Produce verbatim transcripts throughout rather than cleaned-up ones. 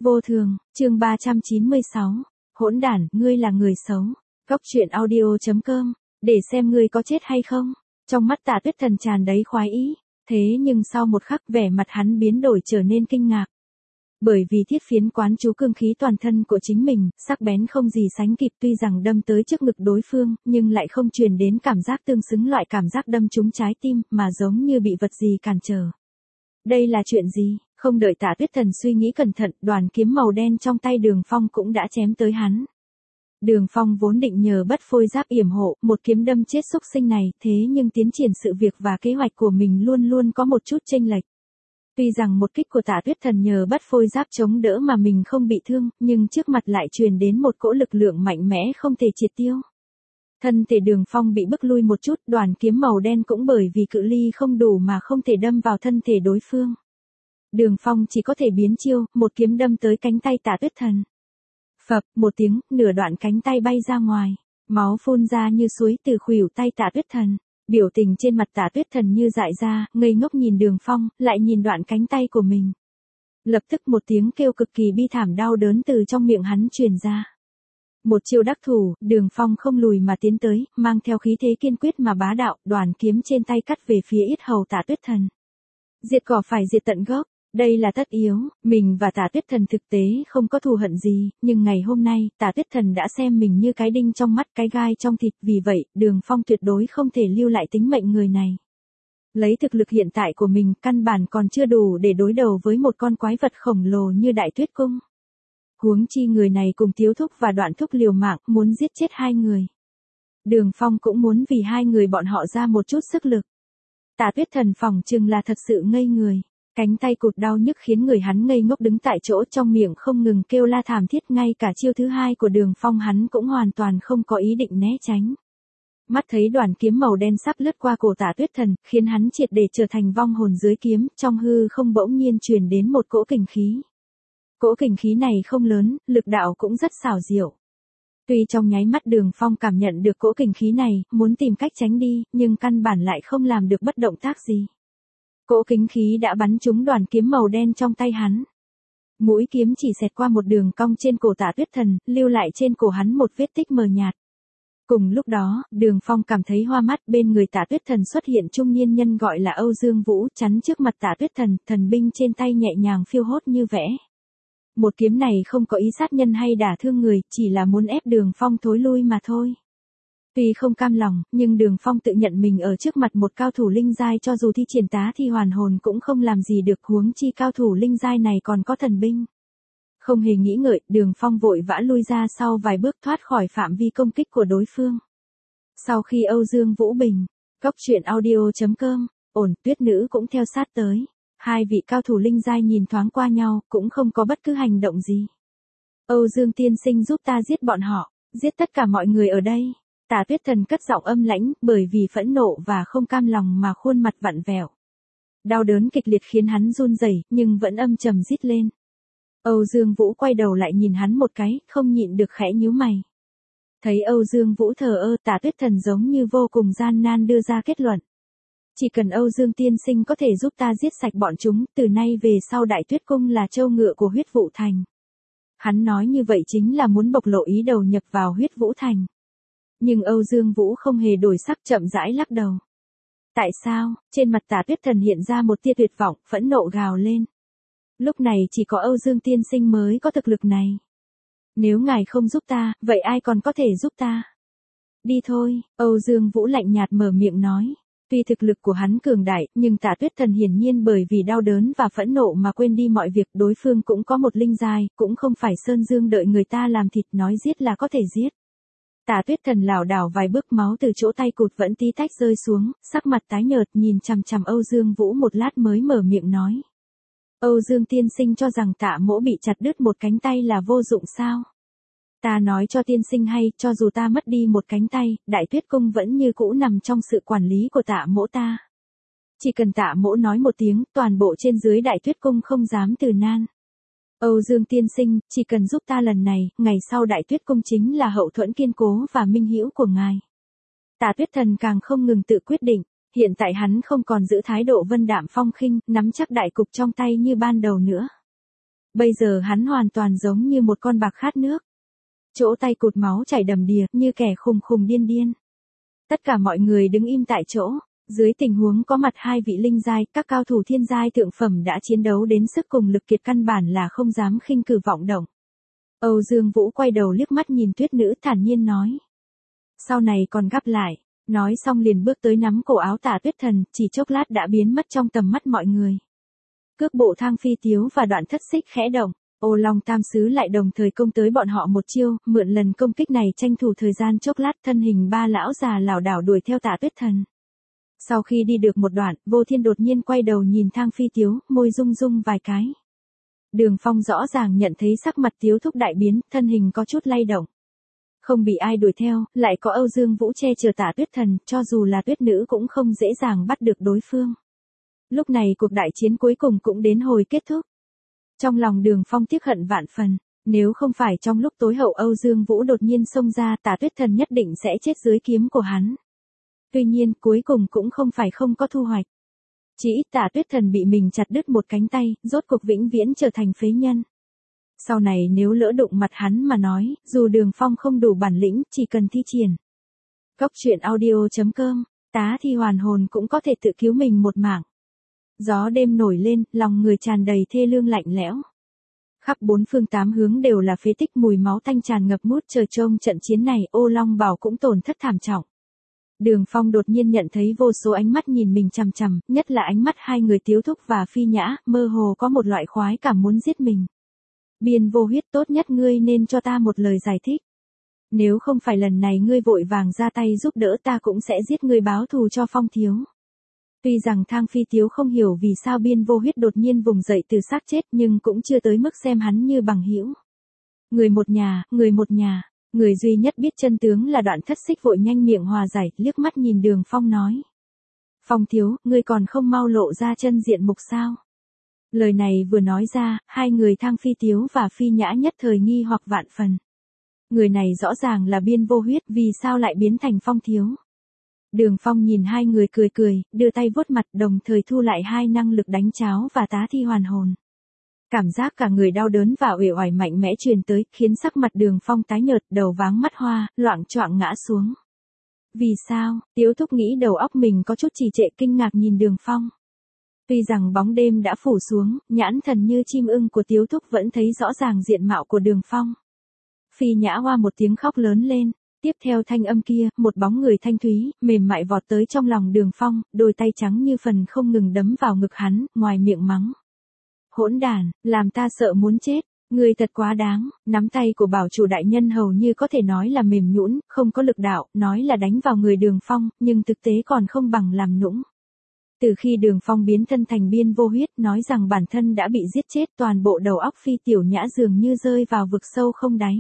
Vô thường, chương ba trăm chín mươi sáu. Hỗn đản, ngươi là người xấu. Góc truyện audio chấm com, để xem ngươi có chết hay không. Trong mắt Tạ Tuyết Thần tràn đầy khoái ý, thế nhưng sau một khắc vẻ mặt hắn biến đổi trở nên kinh ngạc. Bởi vì thiết phiến quán chú cương khí toàn thân của chính mình, sắc bén không gì sánh kịp, tuy rằng đâm tới trước ngực đối phương, nhưng lại không truyền đến cảm giác tương xứng loại cảm giác đâm trúng trái tim, mà giống như bị vật gì cản trở. Đây là chuyện gì? Không đợi Tạ Tuyết Thần suy nghĩ cẩn thận, đoàn kiếm màu đen trong tay Đường Phong cũng đã chém tới hắn. Đường Phong vốn định nhờ bất phôi giáp yểm hộ, một kiếm đâm chết xúc sinh này, thế nhưng tiến triển sự việc và kế hoạch của mình luôn luôn có một chút chênh lệch. Tuy rằng một kích của Tạ Tuyết Thần nhờ bất phôi giáp chống đỡ mà mình không bị thương, nhưng trước mặt lại truyền đến một cỗ lực lượng mạnh mẽ không thể triệt tiêu. Thân thể Đường Phong bị bức lui một chút, đoàn kiếm màu đen cũng bởi vì cự ly không đủ mà không thể đâm vào thân thể đối phương. Đường Phong chỉ có thể biến chiêu, một kiếm đâm tới cánh tay Tạ Tuyết Thần. Phập, một tiếng, nửa đoạn cánh tay bay ra ngoài, máu phun ra như suối từ khuỷu tay Tạ Tuyết Thần. Biểu tình trên mặt Tạ Tuyết Thần như dại ra, ngây ngốc nhìn Đường Phong, lại nhìn đoạn cánh tay của mình. Lập tức một tiếng kêu cực kỳ bi thảm đau đớn từ trong miệng hắn truyền ra. Một chiêu đắc thủ, Đường Phong không lùi mà tiến tới, mang theo khí thế kiên quyết mà bá đạo, đoàn kiếm trên tay cắt về phía yết hầu Tạ Tuyết Thần. Diệt cỏ phải diệt tận gốc, đây là tất yếu, mình và Tạ Tuyết Thần thực tế không có thù hận gì, nhưng ngày hôm nay, Tạ Tuyết Thần đã xem mình như cái đinh trong mắt, cái gai trong thịt, vì vậy, Đường Phong tuyệt đối không thể lưu lại tính mệnh người này. Lấy thực lực hiện tại của mình, căn bản còn chưa đủ để đối đầu với một con quái vật khổng lồ như Đại Tuyết Cung. Huống chi người này cùng Tiếu Thúc và Đoạn Thúc liều mạng, muốn giết chết hai người. Đường Phong cũng muốn vì hai người bọn họ ra một chút sức lực. Tạ Tuyết Thần phỏng chừng là thật sự ngây người. Cánh tay cụt đau nhức khiến người hắn ngây ngốc đứng tại chỗ, trong miệng không ngừng kêu la thảm thiết, ngay cả chiêu thứ hai của Đường Phong hắn cũng hoàn toàn không có ý định né tránh. Mắt thấy đoàn kiếm màu đen sắp lướt qua cổ Tạ Tuyết Thần, khiến hắn triệt để trở thành vong hồn dưới kiếm, trong hư không bỗng nhiên truyền đến một cỗ kình khí. Cỗ kình khí này không lớn, lực đạo cũng rất xảo diệu. Tuy trong nháy mắt Đường Phong cảm nhận được cỗ kình khí này, muốn tìm cách tránh đi, nhưng căn bản lại không làm được bất động tác gì. Cỗ kình khí đã bắn trúng đoàn kiếm màu đen trong tay hắn. Mũi kiếm chỉ xẹt qua một đường cong trên cổ Tạ Tuyết Thần, lưu lại trên cổ hắn một vết tích mờ nhạt. Cùng lúc đó, Đường Phong cảm thấy hoa mắt, bên người Tạ Tuyết Thần xuất hiện trung niên nhân gọi là Âu Dương Vũ, chắn trước mặt Tạ Tuyết Thần, thần binh trên tay nhẹ nhàng phiêu hốt như vẽ. Một kiếm này không có ý sát nhân hay đả thương người, chỉ là muốn ép Đường Phong thối lui mà thôi. Tuy không cam lòng, nhưng Đường Phong tự nhận mình ở trước mặt một cao thủ linh giai, cho dù thi triển tá thi hoàn hồn cũng không làm gì được, huống chi cao thủ linh giai này còn có thần binh. Không hề nghĩ ngợi, Đường Phong vội vã lui ra sau vài bước thoát khỏi phạm vi công kích của đối phương. Sau khi Âu Dương Vũ bình, góc truyện audio chấm com, ổn, Tuyết Nữ cũng theo sát tới. Hai vị cao thủ linh giai nhìn thoáng qua nhau, cũng không có bất cứ hành động gì. Âu Dương tiên sinh giúp ta giết bọn họ, giết tất cả mọi người ở đây. Tạ Tuyết Thần cất giọng âm lãnh, bởi vì phẫn nộ và không cam lòng mà khuôn mặt vặn vẹo. Đau đớn kịch liệt khiến hắn run rẩy, nhưng vẫn âm trầm rít lên. Âu Dương Vũ quay đầu lại nhìn hắn một cái, không nhịn được khẽ nhíu mày. Thấy Âu Dương Vũ thờ ơ, Tạ Tuyết Thần giống như vô cùng gian nan đưa ra kết luận. Chỉ cần Âu Dương tiên sinh có thể giúp ta giết sạch bọn chúng, từ nay về sau Đại Tuyết Cung là trâu ngựa của Huyết Vũ Thành. Hắn nói như vậy chính là muốn bộc lộ ý đầu nhập vào Huyết Vũ Thành. Nhưng Âu Dương Vũ không hề đổi sắc, chậm rãi lắc đầu. Tại sao? Trên mặt Tạ Tuyết Thần hiện ra một tia tuyệt vọng, phẫn nộ gào lên. Lúc này chỉ có Âu Dương tiên sinh mới có thực lực này. Nếu ngài không giúp ta, vậy ai còn có thể giúp ta? Đi thôi, Âu Dương Vũ lạnh nhạt mở miệng nói. Tuy thực lực của hắn cường đại, nhưng Tạ Tuyết Thần hiển nhiên bởi vì đau đớn và phẫn nộ mà quên đi mọi việc, đối phương cũng có một linh giai, cũng không phải Sơn Dương đợi người ta làm thịt nói giết là có thể giết. Tạ Tuyết Thần lảo đảo vài bước, máu từ chỗ tay cụt vẫn tí tách rơi xuống, sắc mặt tái nhợt nhìn chằm chằm Âu Dương Vũ một lát mới mở miệng nói. Âu Dương tiên sinh cho rằng Tạ mỗ bị chặt đứt một cánh tay là vô dụng sao? Ta nói cho tiên sinh hay, cho dù ta mất đi một cánh tay, Đại Tuyết Cung vẫn như cũ nằm trong sự quản lý của Tạ mỗ ta. Chỉ cần Tạ mỗ nói một tiếng, toàn bộ trên dưới Đại Tuyết Cung không dám từ nan. Âu Dương tiên sinh, chỉ cần giúp ta lần này, ngày sau Đại Tuyết Cung chính là hậu thuẫn kiên cố và minh hữu của ngài. Tạ Tuyết Thần càng không ngừng tự quyết định, hiện tại hắn không còn giữ thái độ vân đạm phong khinh, nắm chắc đại cục trong tay như ban đầu nữa. Bây giờ hắn hoàn toàn giống như một con bạc khát nước. Chỗ tay cụt máu chảy đầm đìa, như kẻ khùng khùng điên điên. Tất cả mọi người đứng im tại chỗ, dưới tình huống có mặt hai vị linh giai, các cao thủ thiên giai thượng phẩm đã chiến đấu đến sức cùng lực kiệt căn bản là không dám khinh cử vọng động. Âu Dương Vũ quay đầu liếc mắt nhìn Tuyết Nữ thản nhiên nói. Sau này còn gặp lại, nói xong liền bước tới nắm cổ áo Tả Tuyết Thần, chỉ chốc lát đã biến mất trong tầm mắt mọi người. Cước bộ Thang Phi Tiếu và Đoạn Thất Xích khẽ động, Ô Long Tam Sứ lại đồng thời công tới bọn họ một chiêu, mượn lần công kích này tranh thủ thời gian chốc lát thân hình ba lão già lảo đảo đuổi theo Tả Tuyết Thần. Sau khi đi được một đoạn, Vô Thiên đột nhiên quay đầu nhìn Thang Phi Tiếu, môi rung rung vài cái. Đường Phong rõ ràng nhận thấy sắc mặt Tiếu Thúc đại biến, thân hình có chút lay động. Không bị ai đuổi theo, lại có Âu Dương Vũ che chở Tả Tuyết Thần, cho dù là Tuyết Nữ cũng không dễ dàng bắt được đối phương. Lúc này cuộc đại chiến cuối cùng cũng đến hồi kết thúc. Trong lòng Đường Phong tiếc hận vạn phần, nếu không phải trong lúc tối hậu Âu Dương Vũ đột nhiên xông ra, Tả Tuyết Thần nhất định sẽ chết dưới kiếm của hắn. Tuy nhiên, cuối cùng cũng không phải không có thu hoạch. Chỉ ít Tả Tuyết Thần bị mình chặt đứt một cánh tay, rốt cuộc vĩnh viễn trở thành phế nhân. Sau này nếu lỡ đụng mặt hắn mà nói, dù Đường Phong không đủ bản lĩnh, chỉ cần thi triển. Cốc truyện audio chấm com, tá thi hoàn hồn cũng có thể tự cứu mình một mạng. Gió đêm nổi lên, lòng người tràn đầy thê lương lạnh lẽo. Khắp bốn phương tám hướng đều là phế tích, mùi máu tanh tràn ngập mút trời. Trông trận chiến này, Ô Long Bảo cũng tổn thất thảm trọng. Đường Phong đột nhiên nhận thấy vô số ánh mắt nhìn mình chằm chằm, nhất là ánh mắt hai người Tiếu Thúc và Phi Nhã, mơ hồ có một loại khoái cảm muốn giết mình. Biên Vô Huyết, tốt nhất ngươi nên cho ta một lời giải thích. Nếu không phải lần này ngươi vội vàng ra tay giúp đỡ, ta cũng sẽ giết ngươi báo thù cho Phong thiếu. Tuy rằng Thang Phi Tiếu không hiểu vì sao Biên Vô Huyết đột nhiên vùng dậy từ xác chết, nhưng cũng chưa tới mức xem hắn như bằng hữu. Người một nhà, người một nhà, người duy nhất biết chân tướng là Đoạn Thất Xích vội nhanh miệng hòa giải, liếc mắt nhìn Đường Phong nói. Phong thiếu, ngươi còn không mau lộ ra chân diện mục sao? Lời này vừa nói ra, hai người Thang Phi Tiếu và Phi Nhã nhất thời nghi hoặc vạn phần. Người này rõ ràng là Biên Vô Huyết, vì sao lại biến thành Phong thiếu? Đường Phong nhìn hai người cười cười, đưa tay vuốt mặt, đồng thời thu lại hai năng lực đánh cháo và tá thi hoàn hồn. Cảm giác cả người đau đớn và uể oải mạnh mẽ truyền tới, khiến sắc mặt Đường Phong tái nhợt, đầu váng mắt hoa, loạng choạng ngã xuống. Vì sao? Tiếu Thúc nghĩ đầu óc mình có chút trì trệ, kinh ngạc nhìn Đường Phong. Tuy rằng bóng đêm đã phủ xuống, nhãn thần như chim ưng của Tiếu Thúc vẫn thấy rõ ràng diện mạo của Đường Phong. Phi Nhã hoa một tiếng khóc lớn lên. Tiếp theo thanh âm kia, một bóng người thanh thúy, mềm mại vọt tới trong lòng Đường Phong, đôi tay trắng như phần không ngừng đấm vào ngực hắn, ngoài miệng mắng. Hỗn đàn, làm ta sợ muốn chết, người thật quá đáng. Nắm tay của bảo chủ đại nhân hầu như có thể nói là mềm nhũn, không có lực đạo, nói là đánh vào người Đường Phong, nhưng thực tế còn không bằng làm nũng. Từ khi Đường Phong biến thân thành Biên Vô Huyết, nói rằng bản thân đã bị giết chết, toàn bộ đầu óc Phi Tiểu Nhã dường như rơi vào vực sâu không đáy.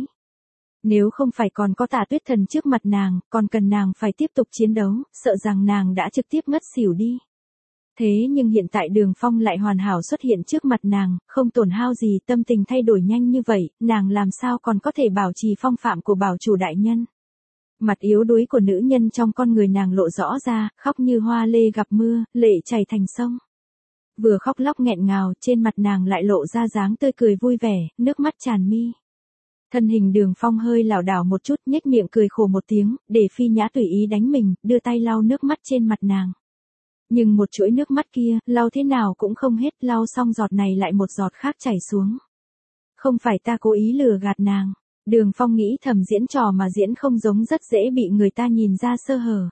Nếu không phải còn có Tả Tuyết Thần trước mặt nàng, còn cần nàng phải tiếp tục chiến đấu, sợ rằng nàng đã trực tiếp ngất xỉu đi. Thế nhưng hiện tại Đường Phong lại hoàn hảo xuất hiện trước mặt nàng, không tổn hao gì, tâm tình thay đổi nhanh như vậy, nàng làm sao còn có thể bảo trì phong phạm của bảo chủ đại nhân. Mặt yếu đuối của nữ nhân trong con người nàng lộ rõ ra, khóc như hoa lê gặp mưa, lệ chảy thành sông. Vừa khóc lóc nghẹn ngào, trên mặt nàng lại lộ ra dáng tươi cười vui vẻ, nước mắt tràn mi. Thân hình Đường Phong hơi lảo đảo một chút, nhếch miệng cười khổ một tiếng, để Phi Nhã tùy ý đánh mình, đưa tay lau nước mắt trên mặt nàng. Nhưng một chuỗi nước mắt kia, lau thế nào cũng không hết, lau xong giọt này lại một giọt khác chảy xuống. Không phải ta cố ý lừa gạt nàng. Đường Phong nghĩ thầm, diễn trò mà diễn không giống rất dễ bị người ta nhìn ra sơ hở.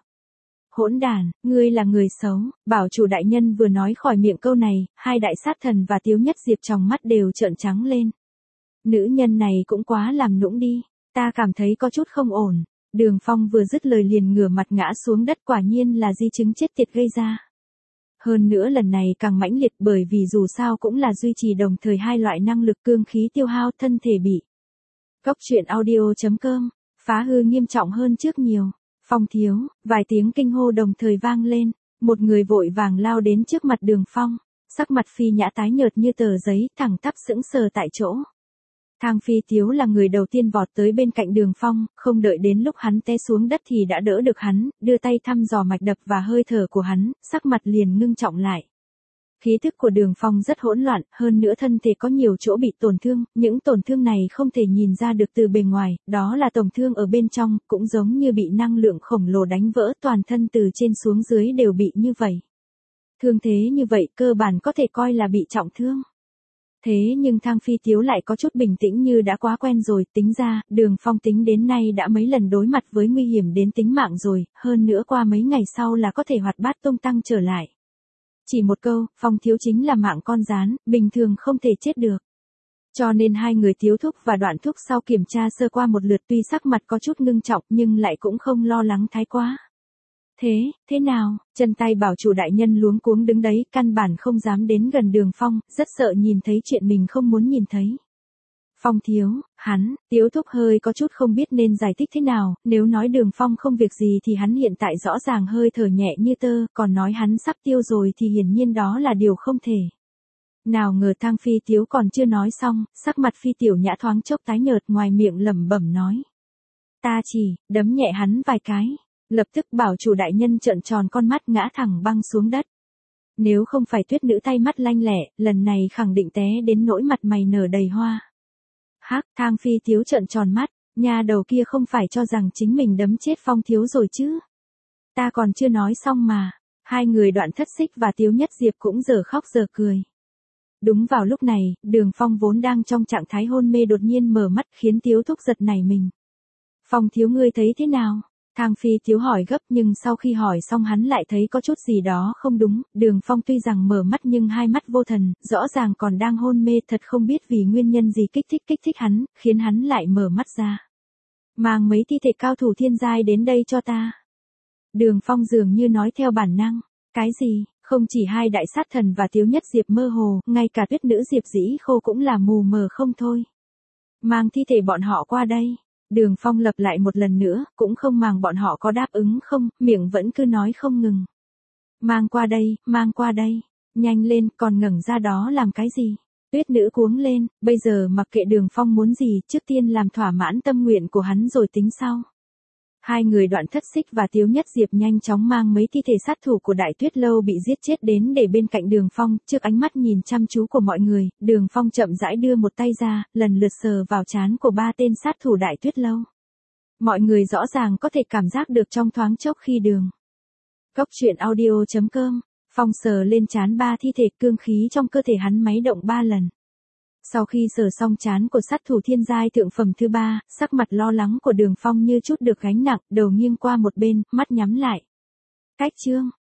Hỗn đàn, ngươi là người xấu. Bảo chủ đại nhân vừa nói khỏi miệng câu này, hai đại sát thần và Tiếu Nhất Diệp trong mắt đều trợn trắng lên. Nữ nhân này cũng quá làm nũng đi, ta cảm thấy có chút không ổn. Đường Phong vừa dứt lời liền ngửa mặt ngã xuống đất, quả nhiên là di chứng chết tiệt gây ra. Hơn nữa lần này càng mãnh liệt, bởi vì dù sao cũng là duy trì đồng thời hai loại năng lực, cương khí tiêu hao, thân thể bị. Cốc truyện audio chấm com, phá hư nghiêm trọng hơn trước nhiều. Phong thiếu, vài tiếng kinh hô đồng thời vang lên, một người vội vàng lao đến trước mặt Đường Phong, sắc mặt Phi Nhã tái nhợt như tờ giấy, thẳng tắp sững sờ tại chỗ. Thang Phi Tiếu là người đầu tiên vọt tới bên cạnh Đường Phong, không đợi đến lúc hắn té xuống đất thì đã đỡ được hắn, đưa tay thăm dò mạch đập và hơi thở của hắn, sắc mặt liền ngưng trọng lại. Khí thức của Đường Phong rất hỗn loạn, hơn nữa thân thể có nhiều chỗ bị tổn thương, những tổn thương này không thể nhìn ra được từ bề ngoài, đó là tổn thương ở bên trong, cũng giống như bị năng lượng khổng lồ đánh vỡ, toàn thân từ trên xuống dưới đều bị như vậy. Thương thế như vậy cơ bản có thể coi là bị trọng thương. Thế nhưng Thang Phi Tiếu lại có chút bình tĩnh như đã quá quen rồi, tính ra, Đường Phong tính đến nay đã mấy lần đối mặt với nguy hiểm đến tính mạng rồi, hơn nữa qua mấy ngày sau là có thể hoạt bát tung tăng trở lại. Chỉ một câu, Phong thiếu chính là mạng con gián, bình thường không thể chết được. Cho nên hai người Tiếu thúc và Đoạn thúc sau kiểm tra sơ qua một lượt tuy sắc mặt có chút ngưng trọng nhưng lại cũng không lo lắng thái quá. Thế, thế nào, chân tay bảo chủ đại nhân luống cuống đứng đấy, căn bản không dám đến gần Đường Phong, rất sợ nhìn thấy chuyện mình không muốn nhìn thấy. Phong thiếu, hắn, Tiếu thúc hơi có chút không biết nên giải thích thế nào, nếu nói Đường Phong không việc gì thì hắn hiện tại rõ ràng hơi thở nhẹ như tơ, còn nói hắn sắp tiêu rồi thì hiển nhiên đó là điều không thể. Nào ngờ Thang Phi Tiếu còn chưa nói xong, sắc mặt Phi Tiểu Nhã thoáng chốc tái nhợt, ngoài miệng lẩm bẩm nói. Ta chỉ, đấm nhẹ hắn vài cái. Lập tức bảo chủ đại nhân trợn tròn con mắt ngã thẳng băng xuống đất. Nếu không phải Tuyết nữ tay mắt lanh lẹ, lần này khẳng định té đến nỗi mặt mày nở đầy hoa. Hắc, Thang Phi Tiếu trợn tròn mắt, nhà đầu kia không phải cho rằng chính mình đấm chết Phong thiếu rồi chứ. Ta còn chưa nói xong mà. Hai người Đoạn Thất Xích và Tiếu Nhất Diệp cũng giờ khóc giờ cười. Đúng vào lúc này, Đường Phong vốn đang trong trạng thái hôn mê đột nhiên mở mắt khiến Tiếu thúc giật nảy mình. Phong thiếu ngươi thấy thế nào? Thang Phi Tiếu hỏi gấp nhưng sau khi hỏi xong hắn lại thấy có chút gì đó không đúng, Đường Phong tuy rằng mở mắt nhưng hai mắt vô thần, rõ ràng còn đang hôn mê, thật không biết vì nguyên nhân gì kích thích kích thích hắn, khiến hắn lại mở mắt ra. Mang mấy thi thể cao thủ thiên giai đến đây cho ta. Đường Phong dường như nói theo bản năng, cái gì, không chỉ hai đại sát thần và Tiếu Nhất Diệp mơ hồ, ngay cả Tuyết nữ Diệp Dĩ Khô cũng là mù mờ không thôi. Mang thi thể bọn họ qua đây. Đường Phong lặp lại một lần nữa, cũng không màng bọn họ có đáp ứng không, miệng vẫn cứ nói không ngừng. Mang qua đây, mang qua đây, nhanh lên, còn ngẩng ra đó làm cái gì? Tuyết nữ cuống lên, bây giờ mặc kệ Đường Phong muốn gì, trước tiên làm thỏa mãn tâm nguyện của hắn rồi tính sau. Hai người Đoạn Thất Xích và Tiếu Nhất Diệp nhanh chóng mang mấy thi thể sát thủ của Đại Tuyết Lâu bị giết chết đến để bên cạnh Đường Phong, trước ánh mắt nhìn chăm chú của mọi người, Đường Phong chậm rãi đưa một tay ra, lần lượt sờ vào trán của ba tên sát thủ Đại Tuyết Lâu. Mọi người rõ ràng có thể cảm giác được trong thoáng chốc khi Đường Cốc truyện audio chấm com, Phong sờ lên trán ba thi thể, cương khí trong cơ thể hắn máy động ba lần. Sau khi sờ xong trán của sát thủ thiên giai thượng phẩm thứ ba, sắc mặt lo lắng của Đường Phong như chút được gánh nặng, đầu nghiêng qua một bên, mắt nhắm lại. Cách chương